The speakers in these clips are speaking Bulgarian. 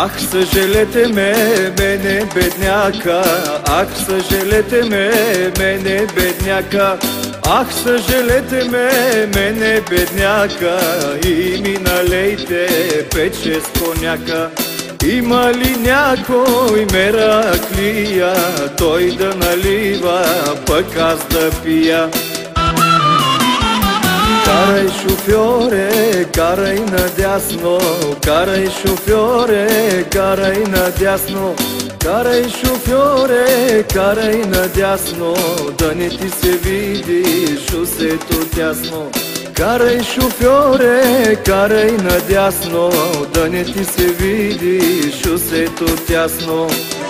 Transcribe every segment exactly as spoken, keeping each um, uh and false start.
Ах, съжалете ме, мене бедняка, ах, съжалете ме, мене бедняка, ах, съжалете ме, мене бедняка, и ми налейте пет-шест коняка. Има ли някой мераклия, той да налива, пък аз да пия? Карай, шофьоре, карай надясно, карай, шофьоре, карай надясно, карай, шофьоре, карай надясно, да не ти се види шосето тясно. Карай, шофьоре, карай надясно, да не ти се види шосето тясно.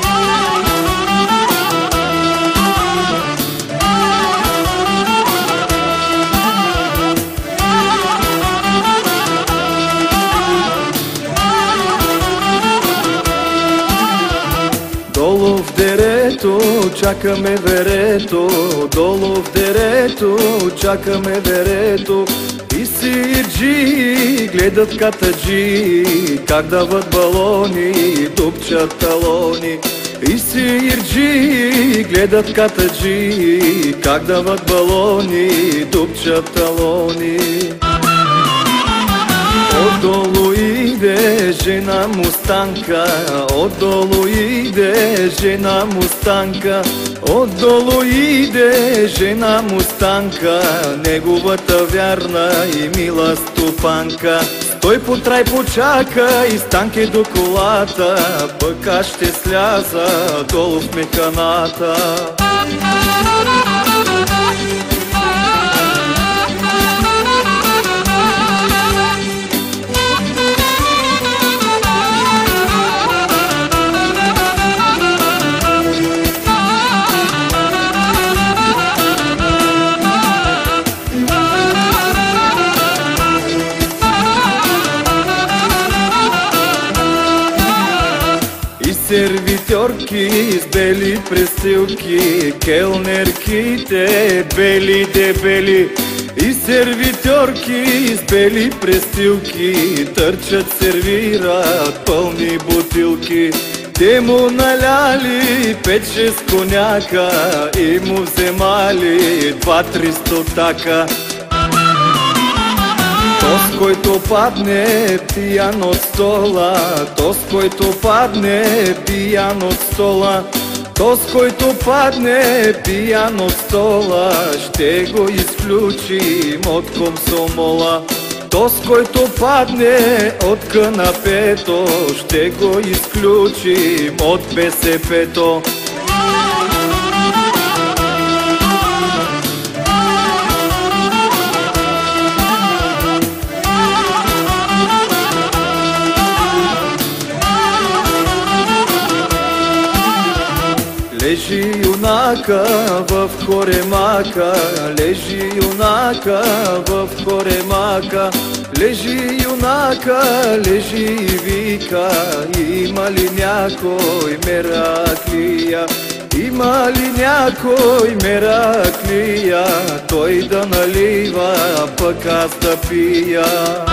Долу в дерето чакаме верето, долу в дерето чакаме верето, и сирджи гледат катаджи, как дават балони, дупчат талони. И сирджи гледат катаджи, как дават балони, дупчат талони. Отдолу иде жена мустанка, отдолу иде жена мустанка, отдолу иде жена мустанка, неговата вярна и мила стопанка. Стой, потрай, почака и станке до колата, пък аз ще сляза долу в механата. Сервитьорки с бели престилки, келнерките бели дебели. И сервитьорки с бели престилки търчат, сервират пълни бутилки. Те му наляли пет-шест коняка и му вземали два-три стотака. Тоз, който падне пиян от стола, тоз, който падне пиян от стола, тоз, който падне пиян от стола, ще го изключим от комсомола. Тоз, който падне от канапето, ще го изключим от БСП-то. Лежи юнака в коремака, лежи юнака в коремака, лежи юнака, лежи и вика, има ли някой мераклия, има ли някой мераклия, той да налива, пък аз да пия.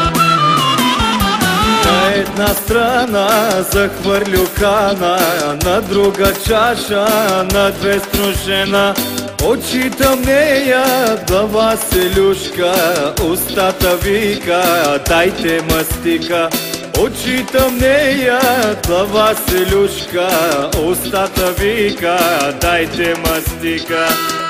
На една страна захвърлю кана, на друга чаша, на две струшена. Очите нея, глава се люшка, устата вика, дайте мастика. Очите нея, глава се люшка, устата вика, дайте мастика.